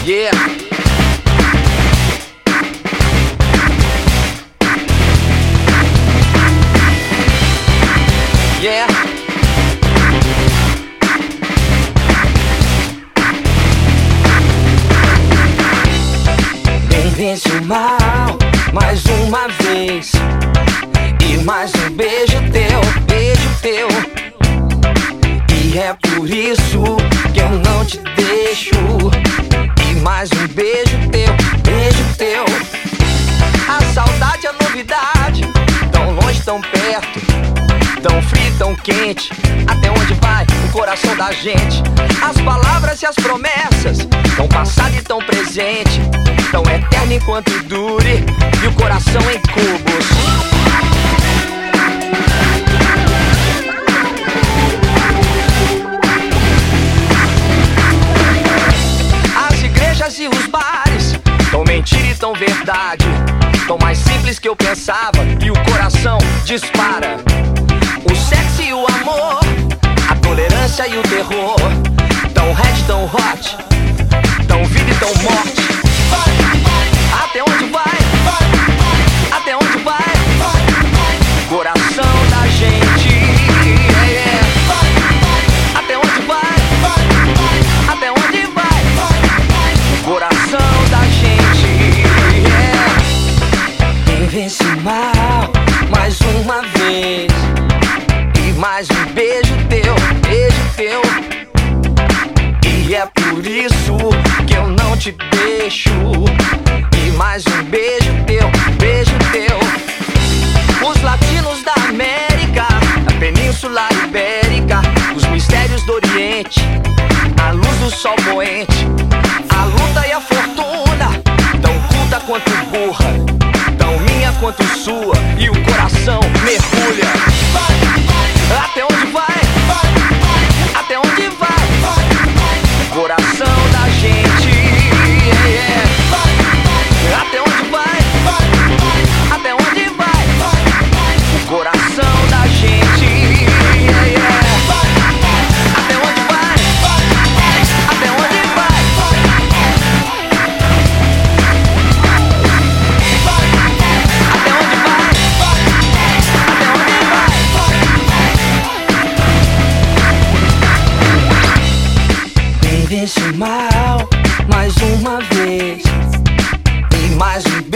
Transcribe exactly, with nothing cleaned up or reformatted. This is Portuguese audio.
Yeah. Yeah. Bem, vence o mal mais uma vez. E mais um beijo teu, beijo teu. E é por isso que eu não te deixo. E mais um beijo teu, beijo teu. A saudade é novidade, tão longe, tão perto, tão frio, tão quente. Até onde vai o coração da gente? As palavras e as promessas, tão passado e tão presente, tão eterno enquanto dure, e o coração em cubos. As igrejas e os bares, tão mentira e tão verdade, tão mais simples que eu pensava, e o coração dispara. O sexo e o amor, a tolerância e o terror, tão red, tão hot, tão vida e tão morte. Até onde vai? Até onde vai? Coração da gente. Yeah. Até onde vai? Até onde vai? Coração da gente. Yeah. Quem vence o mal mais uma vez. E mais um beijo teu, beijo teu. E é por isso que eu não te deixo. E mais um beijo teu, beijo teu. Os latinos da América, a Península Ibérica, os mistérios do Oriente, a luz do sol poente, a luta e a fortuna, tão culta quanto burra, tão minha quanto sua, e o coração mergulha. Até onde vai? Até onde vai? Coração da gente. Yeah, yeah. Até onde vai? Até onde vai? Coração da gente. Yeah, yeah. Até onde vai? Até onde vai? Até onde vai? Até onde vai? Vence o mal mais uma vez. E mais um